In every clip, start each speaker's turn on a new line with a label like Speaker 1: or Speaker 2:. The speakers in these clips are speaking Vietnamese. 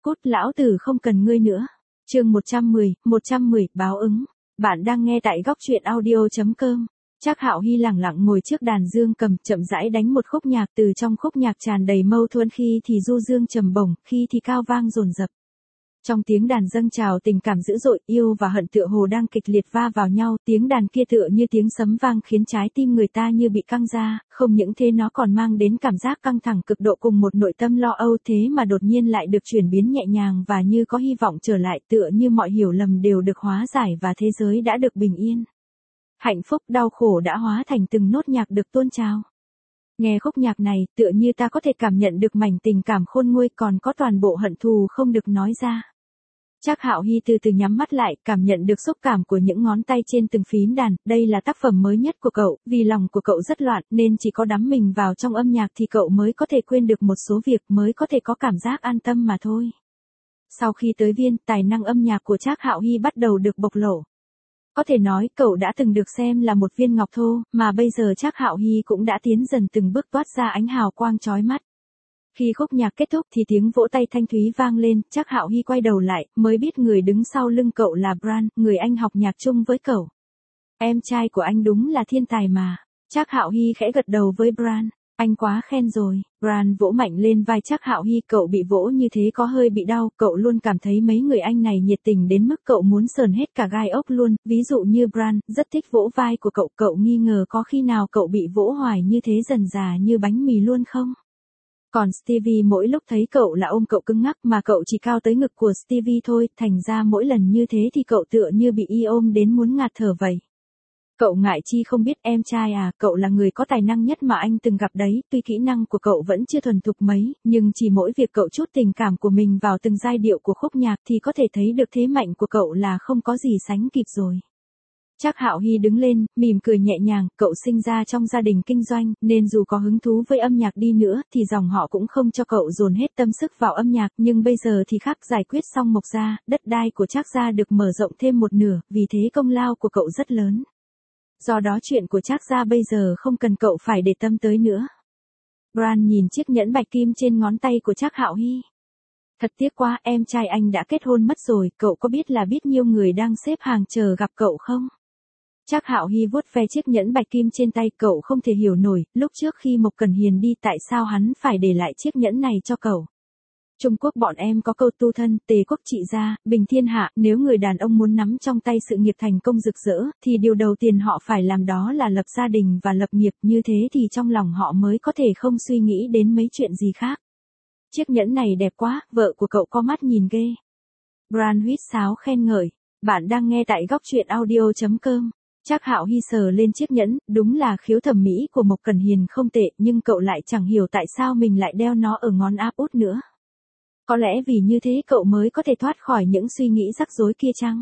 Speaker 1: Cút lão tử không cần ngươi nữa. Chương 110, báo ứng. Bạn đang nghe tại góc truyện audio.com. Trác Hạo Hy lẳng lặng ngồi trước đàn dương cầm, chậm rãi đánh một khúc nhạc, từ trong khúc nhạc tràn đầy mâu thuẫn, khi thì du dương trầm bổng, khi thì cao vang dồn dập. Trong tiếng đàn dâng trào tình cảm dữ dội, yêu và hận tựa hồ đang kịch liệt va vào nhau, tiếng đàn kia tựa như tiếng sấm vang khiến trái tim người ta như bị căng ra, không những thế nó còn mang đến cảm giác căng thẳng cực độ cùng một nội tâm lo âu, thế mà đột nhiên lại được chuyển biến nhẹ nhàng và như có hy vọng trở lại, tựa như mọi hiểu lầm đều được hóa giải và thế giới đã được bình yên. Hạnh phúc, đau khổ đã hóa thành từng nốt nhạc được tuôn trào. Nghe khúc nhạc này, tựa như ta có thể cảm nhận được mảnh tình cảm khôn nguôi, còn có toàn bộ hận thù không được nói ra. Trác Hạo Hy từ từ nhắm mắt lại, cảm nhận được xúc cảm của những ngón tay trên từng phím đàn. Đây là tác phẩm mới nhất của cậu, vì lòng của cậu rất loạn nên chỉ có đắm mình vào trong âm nhạc thì cậu mới có thể quên được một số việc, mới có thể có cảm giác an tâm mà thôi. Sau khi tới Viên, tài năng âm nhạc của Trác Hạo Hy bắt đầu được bộc lộ. Có thể nói cậu đã từng được xem là một viên ngọc thô, mà bây giờ Trác Hạo Hy cũng đã tiến dần từng bước toát ra ánh hào quang chói mắt. Khi khúc nhạc kết thúc thì tiếng vỗ tay thanh thúy vang lên, Trác Hạo Hy quay đầu lại, mới biết người đứng sau lưng cậu là Bran, người anh học nhạc chung với cậu. Em trai của anh đúng là thiên tài mà. Trác Hạo Hy khẽ gật đầu với Bran, anh quá khen rồi. Bran vỗ mạnh lên vai Trác Hạo Hy, cậu bị vỗ như thế có hơi bị đau, cậu luôn cảm thấy mấy người anh này nhiệt tình đến mức cậu muốn sờn hết cả gai ốc luôn, ví dụ như Bran, rất thích vỗ vai của cậu nghi ngờ có khi nào cậu bị vỗ hoài như thế dần dà như bánh mì luôn không? Còn Stevie mỗi lúc thấy cậu là ôm cậu cứng ngắc, mà cậu chỉ cao tới ngực của Stevie thôi, thành ra mỗi lần như thế thì cậu tựa như bị ôm đến muốn ngạt thở vậy. Cậu ngại chi không biết em trai à, cậu là người có tài năng nhất mà anh từng gặp đấy, tuy kỹ năng của cậu vẫn chưa thuần thục mấy, nhưng chỉ mỗi việc cậu chút tình cảm của mình vào từng giai điệu của khúc nhạc thì có thể thấy được thế mạnh của cậu là không có gì sánh kịp rồi. Trác Hạo Hy đứng lên, mỉm cười nhẹ nhàng, cậu sinh ra trong gia đình kinh doanh, nên dù có hứng thú với âm nhạc đi nữa, thì dòng họ cũng không cho cậu dồn hết tâm sức vào âm nhạc, nhưng bây giờ thì khác, giải quyết xong Mộc gia, đất đai của Trác gia được mở rộng thêm một nửa, vì thế công lao của cậu rất lớn. Do đó chuyện của Trác gia bây giờ không cần cậu phải để tâm tới nữa. Bran nhìn chiếc nhẫn bạch kim trên ngón tay của Trác Hạo Hy. Thật tiếc quá, em trai anh đã kết hôn mất rồi, cậu có biết là biết nhiêu người đang xếp hàng chờ gặp cậu không? Trác Hạo Hy vuốt ve chiếc nhẫn bạch kim trên tay, cậu không thể hiểu nổi, lúc trước khi Mộc Cẩn Hiền đi tại sao hắn phải để lại chiếc nhẫn này cho cậu. Trung Quốc bọn em có câu tu thân, tề quốc trị gia, bình thiên hạ, nếu người đàn ông muốn nắm trong tay sự nghiệp thành công rực rỡ, thì điều đầu tiên họ phải làm đó là lập gia đình và lập nghiệp, như thế thì trong lòng họ mới có thể không suy nghĩ đến mấy chuyện gì khác. Chiếc nhẫn này đẹp quá, vợ của cậu có mắt nhìn ghê. Bran huýt sáo khen ngợi, bạn đang nghe tại góc truyện audio.com. Trác Hạo Hy sờ lên chiếc nhẫn, đúng là khiếu thẩm mỹ của Mộc Cẩn Hiền không tệ, nhưng cậu lại chẳng hiểu tại sao mình lại đeo nó ở ngón áp út nữa. Có lẽ vì như thế cậu mới có thể thoát khỏi những suy nghĩ rắc rối kia chăng?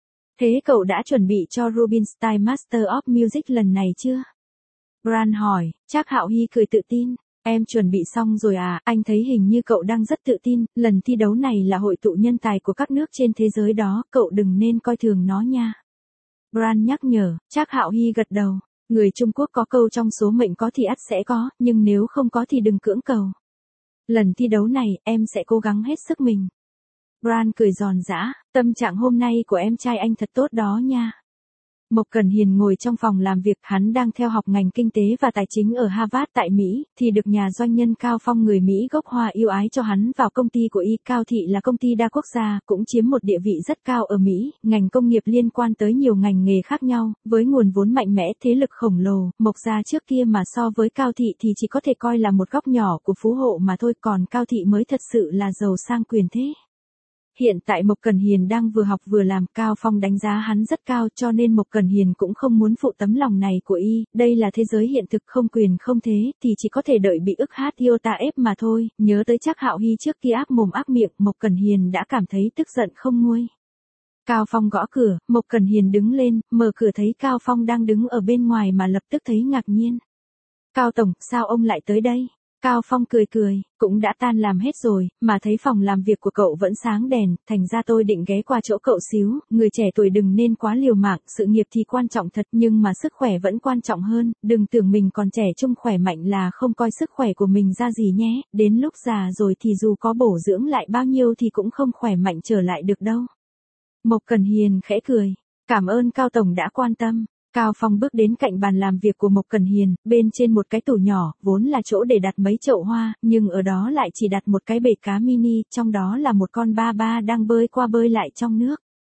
Speaker 1: Thế cậu đã chuẩn bị cho Rubinstein Master of Music lần này chưa? Bran hỏi. Trác Hạo Hy cười tự tin. Em chuẩn bị xong rồi à, anh thấy hình như cậu đang rất tự tin, lần thi đấu này là hội tụ nhân tài của các nước trên thế giới đó, cậu đừng nên coi thường nó nha. Bran nhắc nhở. Trác Hạo Hy gật đầu. Người Trung Quốc có câu trong số mệnh có thì ắt sẽ có, nhưng nếu không có thì đừng cưỡng cầu. Lần thi đấu này, em sẽ cố gắng hết sức mình. Bran cười giòn giã, tâm trạng hôm nay của em trai anh thật tốt đó nha. Mộc Cẩn Hiền ngồi trong phòng làm việc, hắn đang theo học ngành kinh tế và tài chính ở Harvard tại Mỹ, thì được nhà doanh nhân Cao Phong người Mỹ gốc Hoa yêu ái cho hắn vào công ty của Cao Thị, là công ty đa quốc gia, cũng chiếm một địa vị rất cao ở Mỹ, ngành công nghiệp liên quan tới nhiều ngành nghề khác nhau, với nguồn vốn mạnh mẽ, thế lực khổng lồ, Mộc gia trước kia mà so với Cao Thị thì chỉ có thể coi là một góc nhỏ của phú hộ mà thôi, còn Cao Thị mới thật sự là giàu sang quyền thế. Hiện tại Mộc Cẩn Hiền đang vừa học vừa làm, Cao Phong đánh giá hắn rất cao, cho nên Mộc Cẩn Hiền cũng không muốn phụ tấm lòng này của đây là thế giới hiện thực, không quyền không thế, thì chỉ có thể đợi bị ức hát iota ép mà thôi. Nhớ tới Trác Hạo Hy trước kia ác mồm ác miệng, Mộc Cẩn Hiền đã cảm thấy tức giận không nguôi. Cao Phong gõ cửa, Mộc Cẩn Hiền đứng lên, mở cửa thấy Cao Phong đang đứng ở bên ngoài mà lập tức thấy ngạc nhiên. Cao tổng, sao ông lại tới đây? Cao Phong cười cười, cũng đã tan làm hết rồi, mà thấy phòng làm việc của cậu vẫn sáng đèn, thành ra tôi định ghé qua chỗ cậu xíu, người trẻ tuổi đừng nên quá liều mạng, sự nghiệp thì quan trọng thật nhưng mà sức khỏe vẫn quan trọng hơn, đừng tưởng mình còn trẻ trung khỏe mạnh là không coi sức khỏe của mình ra gì nhé, đến lúc già rồi thì dù có bổ dưỡng lại bao nhiêu thì cũng không khỏe mạnh trở lại được đâu. Mộc Cẩn Hiền khẽ cười, cảm ơn Cao Tổng đã quan tâm. Cao Phong bước đến cạnh bàn làm việc của Mộc Cẩn Hiền, bên trên một cái tủ nhỏ, vốn là chỗ để đặt mấy chậu hoa, nhưng ở đó lại chỉ đặt một cái bể cá mini, trong đó là một con ba ba đang bơi qua bơi lại trong nước.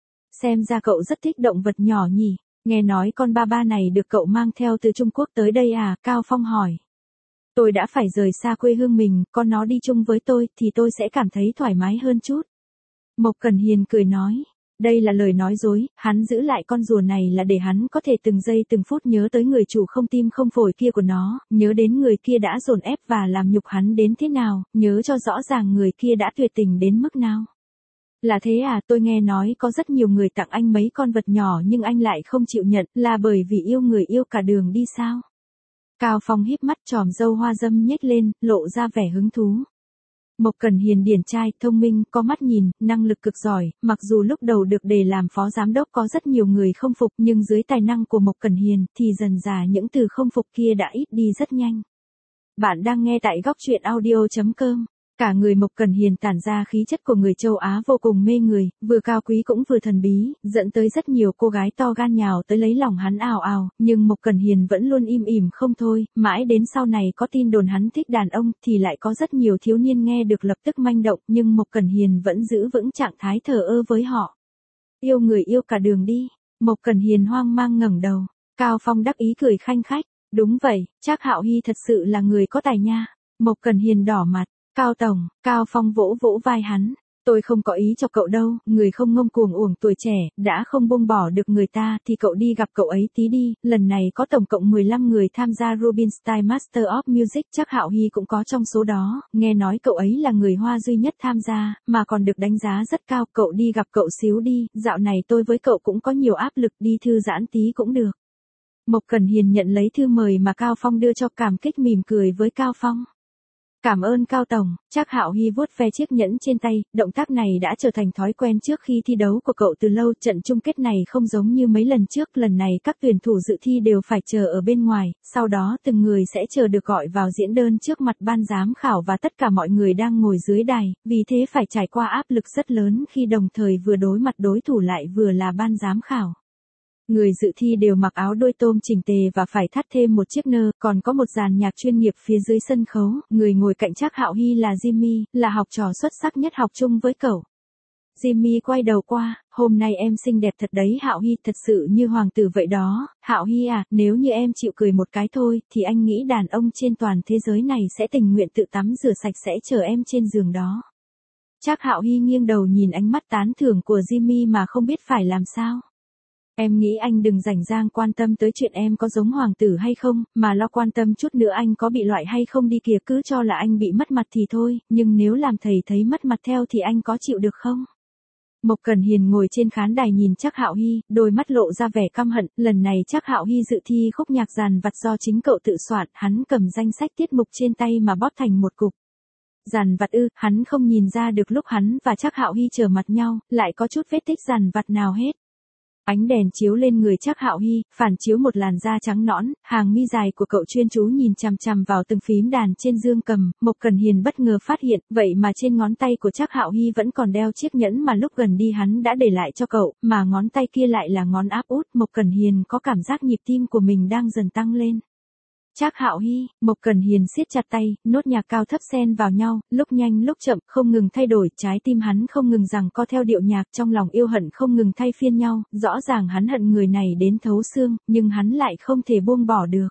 Speaker 1: Xem ra cậu rất thích động vật nhỏ nhỉ, nghe nói con ba ba này được cậu mang theo từ Trung Quốc tới đây à, Cao Phong hỏi. Tôi đã phải rời xa quê hương mình, con nó đi chung với tôi thì tôi sẽ cảm thấy thoải mái hơn chút. Mộc Cẩn Hiền cười nói. Đây là lời nói dối, hắn giữ lại con rùa này là để hắn có thể từng giây từng phút nhớ tới người chủ không tim không phổi kia của nó, nhớ đến người kia đã dồn ép và làm nhục hắn đến thế nào, nhớ cho rõ ràng người kia đã tuyệt tình đến mức nào. Là thế à, tôi nghe nói có rất nhiều người tặng anh mấy con vật nhỏ nhưng anh lại không chịu nhận, là bởi vì yêu người yêu cả đường đi sao? Cao Phong híp mắt tròm râu hoa râm nhếch lên, lộ ra vẻ hứng thú. Mộc Cẩn Hiền điển trai, thông minh, có mắt nhìn, năng lực cực giỏi, mặc dù lúc đầu được đề làm phó giám đốc có rất nhiều người không phục nhưng dưới tài năng của Mộc Cẩn Hiền thì dần dà những từ không phục kia đã ít đi rất nhanh. Bạn đang nghe tại góc truyện audio.com. Cả người Mộc Cẩn Hiền tản ra khí chất của người châu Á vô cùng mê người, vừa cao quý cũng vừa thần bí, dẫn tới rất nhiều cô gái to gan nhào tới lấy lòng hắn ào ào, nhưng Mộc Cẩn Hiền vẫn luôn im ỉm không thôi, mãi đến sau này có tin đồn hắn thích đàn ông thì lại có rất nhiều thiếu niên nghe được lập tức manh động, nhưng Mộc Cẩn Hiền vẫn giữ vững trạng thái thờ ơ với họ. Yêu người yêu cả đường đi, Mộc Cẩn Hiền hoang mang ngẩng đầu, Cao Phong đắc ý cười khanh khách, đúng vậy, Trác Hạo Hy thật sự là người có tài nha. Mộc Cẩn Hiền đỏ mặt. Cao Tổng, Cao Phong vỗ vỗ vai hắn, tôi không có ý cho cậu đâu, người không ngông cuồng uổng tuổi trẻ, đã không buông bỏ được người ta thì cậu đi gặp cậu ấy tí đi, lần này có tổng cộng 15 người tham gia Rubinstein Master of Music, chắc Hạo Hy cũng có trong số đó, nghe nói cậu ấy là người Hoa duy nhất tham gia, mà còn được đánh giá rất cao, cậu đi gặp cậu xíu đi, dạo này tôi với cậu cũng có nhiều áp lực, đi thư giãn tí cũng được. Mộc Cẩn Hiền nhận lấy thư mời mà Cao Phong đưa cho, cảm kích mỉm cười với Cao Phong. Cảm ơn Cao Tổng, Trác Hạo Hy vuốt ve chiếc nhẫn trên tay, động tác này đã trở thành thói quen trước khi thi đấu của cậu từ lâu, trận chung kết này không giống như mấy lần trước, lần này các tuyển thủ dự thi đều phải chờ ở bên ngoài, sau đó từng người sẽ chờ được gọi vào diễn đơn trước mặt ban giám khảo và tất cả mọi người đang ngồi dưới đài, vì thế phải trải qua áp lực rất lớn khi đồng thời vừa đối mặt đối thủ lại vừa là ban giám khảo. Người dự thi đều mặc áo đôi tôm chỉnh tề và phải thắt thêm một chiếc nơ, còn có một dàn nhạc chuyên nghiệp phía dưới sân khấu, người ngồi cạnh Trác Hạo Hy là Jimmy, là học trò xuất sắc nhất học chung với cậu. Jimmy quay đầu qua, hôm nay em xinh đẹp thật đấy Hạo Hy, thật sự như hoàng tử vậy đó, Hạo Hy à, nếu như em chịu cười một cái thôi, thì anh nghĩ đàn ông trên toàn thế giới này sẽ tình nguyện tự tắm rửa sạch sẽ chờ em trên giường đó. Trác Hạo Hy nghiêng đầu nhìn ánh mắt tán thưởng của Jimmy mà không biết phải làm sao. Em nghĩ anh đừng rảnh rang quan tâm tới chuyện em có giống hoàng tử hay không, mà lo quan tâm chút nữa anh có bị loại hay không đi kìa, cứ cho là anh bị mất mặt thì thôi, nhưng nếu làm thầy thấy mất mặt theo thì anh có chịu được không? Mộc Cẩn Hiền ngồi trên khán đài nhìn Trác Hạo Hy, đôi mắt lộ ra vẻ căm hận, lần này Trác Hạo Hy dự thi khúc nhạc dàn vặt do chính cậu tự soạn, hắn cầm danh sách tiết mục trên tay mà bóp thành một cục. Dàn vặt ư, hắn không nhìn ra được lúc hắn và Trác Hạo Hy chờ mặt nhau, lại có chút vết tích dàn vặt nào hết. Ánh đèn chiếu lên người Trác Hạo Hy, phản chiếu một làn da trắng nõn, hàng mi dài của cậu chuyên chú nhìn chằm chằm vào từng phím đàn trên dương cầm, Mộc Cẩn Hiền bất ngờ phát hiện, vậy mà trên ngón tay của Trác Hạo Hy vẫn còn đeo chiếc nhẫn mà lúc gần đi hắn đã để lại cho cậu, mà ngón tay kia lại là ngón áp út, Mộc Cẩn Hiền có cảm giác nhịp tim của mình đang dần tăng lên. Trác Hạo Hy, Mộc Cẩn Hiền siết chặt tay, nốt nhạc cao thấp xen vào nhau, lúc nhanh lúc chậm, không ngừng thay đổi, trái tim hắn không ngừng giằng co theo điệu nhạc, trong lòng yêu hận không ngừng thay phiên nhau, rõ ràng hắn hận người này đến thấu xương, nhưng hắn lại không thể buông bỏ được.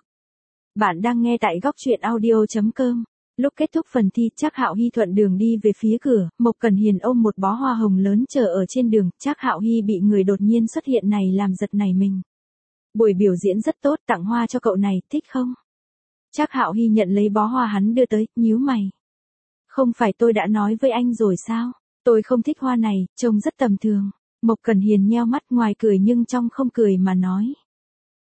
Speaker 1: Bạn đang nghe tại góc truyện audio.com. Lúc kết thúc phần thi, Trác Hạo Hy thuận đường đi về phía cửa, Mộc Cẩn Hiền ôm một bó hoa hồng lớn chờ ở trên đường, Trác Hạo Hy bị người đột nhiên xuất hiện này làm giật nảy mình. Buổi biểu diễn rất tốt, tặng hoa cho cậu này, thích không? Trác Hạo Hy nhận lấy bó hoa hắn đưa tới, nhíu mày. Không phải tôi đã nói với anh rồi sao? Tôi không thích hoa này, trông rất tầm thường. Mộc Cẩn Hiền nheo mắt ngoài cười nhưng trong không cười mà nói.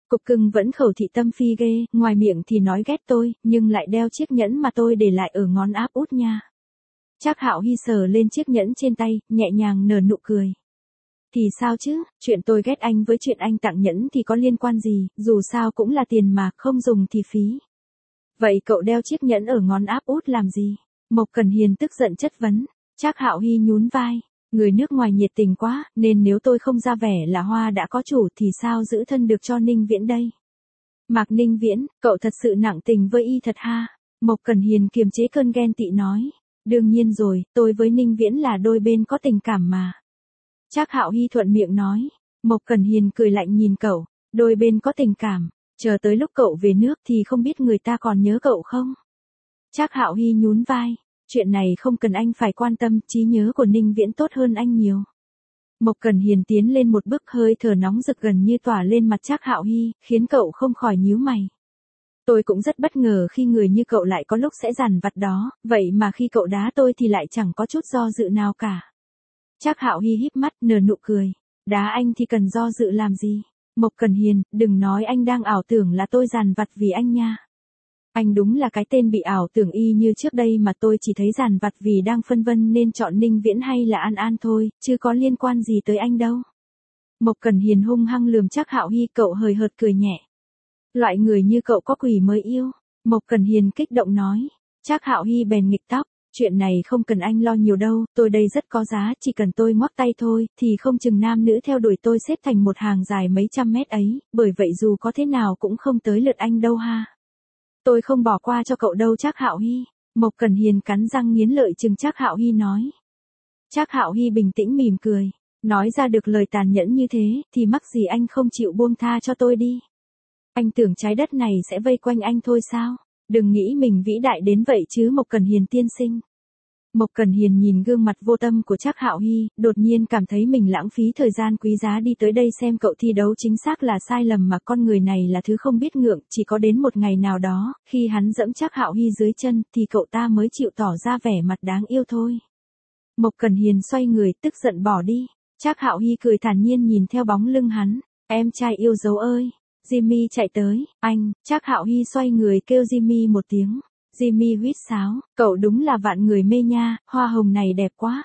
Speaker 1: Cục cưng vẫn khẩu thị tâm phi ghê, ngoài miệng thì nói ghét tôi, nhưng lại đeo chiếc nhẫn mà tôi để lại ở ngón áp út nha. Trác Hạo Hy sờ lên chiếc nhẫn trên tay, nhẹ nhàng nở nụ cười. Thì sao chứ, chuyện tôi ghét anh với chuyện anh tặng nhẫn thì có liên quan gì, dù sao cũng là tiền mà, không dùng thì phí. Vậy cậu đeo chiếc nhẫn ở ngón áp út làm gì? Mộc Cẩn Hiền tức giận chất vấn. Trác Hạo Hy nhún vai. Người nước ngoài nhiệt tình quá, nên nếu tôi không ra vẻ là hoa đã có chủ thì sao giữ thân được cho Ninh Viễn đây? Mạc Ninh Viễn, cậu thật sự nặng tình với y thật ha? Mộc Cẩn Hiền kiềm chế cơn ghen tị nói. Đương nhiên rồi, tôi với Ninh Viễn là đôi bên có tình cảm mà. Trác Hạo Hy thuận miệng nói. Mộc Cẩn Hiền cười lạnh nhìn cậu. Đôi bên có tình cảm. Chờ tới lúc cậu về nước thì không biết người ta còn nhớ cậu không? Trác Hạo Hy nhún vai. Chuyện này không cần anh phải quan tâm, trí nhớ của Ninh Viễn tốt hơn anh nhiều. Mộc Cẩn Hiền tiến lên một bước, hơi thở nóng rực gần như tỏa lên mặt Trác Hạo Hy, khiến cậu không khỏi nhíu mày. Tôi cũng rất bất ngờ khi người như cậu lại có lúc sẽ dằn vặt đó, vậy mà khi cậu đá tôi thì lại chẳng có chút do dự nào cả. Trác Hạo Hy híp mắt nở nụ cười. Đá anh thì cần do dự làm gì? Mộc Cẩn Hiền, đừng nói anh đang ảo tưởng là tôi dằn vặt vì anh nha. Anh đúng là cái tên bị ảo tưởng y như trước đây mà tôi chỉ thấy dằn vặt vì đang phân vân nên chọn Ninh Viễn hay là An An thôi, chứ có liên quan gì tới anh đâu. Mộc Cẩn Hiền hung hăng lườm Trác Hạo Hy, cậu hời hợt cười nhẹ. Loại người như cậu có quỷ mới yêu. Mộc Cẩn Hiền kích động nói. Trác Hạo Hy bèn nghịch tóc. Chuyện này không cần anh lo nhiều đâu, tôi đây rất có giá, chỉ cần tôi ngoắc tay thôi, thì không chừng nam nữ theo đuổi tôi xếp thành một hàng dài mấy trăm mét ấy, bởi vậy dù có thế nào cũng không tới lượt anh đâu ha. Tôi không bỏ qua cho cậu đâu Trác Hạo Hy. Mộc Cẩn Hiền cắn răng nghiến lợi chừng Trác Hạo Hy nói. Trác Hạo Hy bình tĩnh mỉm cười. Nói ra được lời tàn nhẫn như thế, thì mắc gì anh không chịu buông tha cho tôi đi. Anh tưởng trái đất này sẽ vây quanh anh thôi sao? Đừng nghĩ mình vĩ đại đến vậy chứ Mộc Cẩn Hiền tiên sinh. Mộc Cẩn Hiền nhìn gương mặt vô tâm của Trác Hạo Hy, đột nhiên cảm thấy mình lãng phí thời gian quý giá đi tới đây xem cậu thi đấu chính xác là sai lầm mà con người này là thứ không biết ngượng, chỉ có đến một ngày nào đó, khi hắn dẫm Trác Hạo Hy dưới chân, thì cậu ta mới chịu tỏ ra vẻ mặt đáng yêu thôi. Mộc Cẩn Hiền xoay người, tức giận bỏ đi. Trác Hạo Hy cười thản nhiên nhìn theo bóng lưng hắn. Em trai yêu dấu ơi! Jimmy chạy tới, anh, Trác Hạo Hy xoay người kêu Jimmy một tiếng. Jimmy huýt sáo, cậu đúng là vạn người mê nha, hoa hồng này đẹp quá.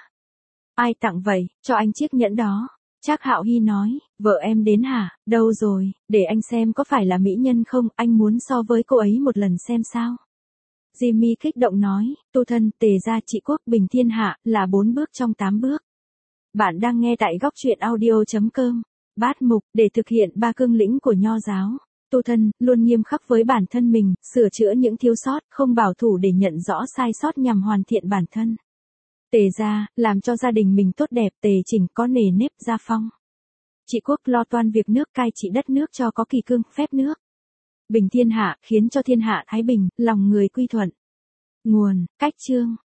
Speaker 1: Ai tặng vậy, cho anh chiếc nhẫn đó. Trác Hạo Hy nói, vợ em đến hả, đâu rồi, để anh xem có phải là mỹ nhân không, anh muốn so với cô ấy một lần xem sao. Jimmy kích động nói, tu thân, tề gia trị quốc bình thiên hạ, là 4 bước trong 8 bước. Bạn đang nghe tại góc truyện audio.com. Bát mục, để thực hiện 3 cương lĩnh của Nho giáo. Tu thân, luôn nghiêm khắc với bản thân mình, sửa chữa những thiếu sót, không bảo thủ để nhận rõ sai sót nhằm hoàn thiện bản thân. Tề gia, làm cho gia đình mình tốt đẹp, tề chỉnh, có nề nếp, gia phong. Trị quốc, lo toan việc nước, cai trị đất nước cho có kỳ cương, phép nước. Bình thiên hạ, khiến cho thiên hạ thái bình, lòng người quy thuận. Nguồn, cách chương.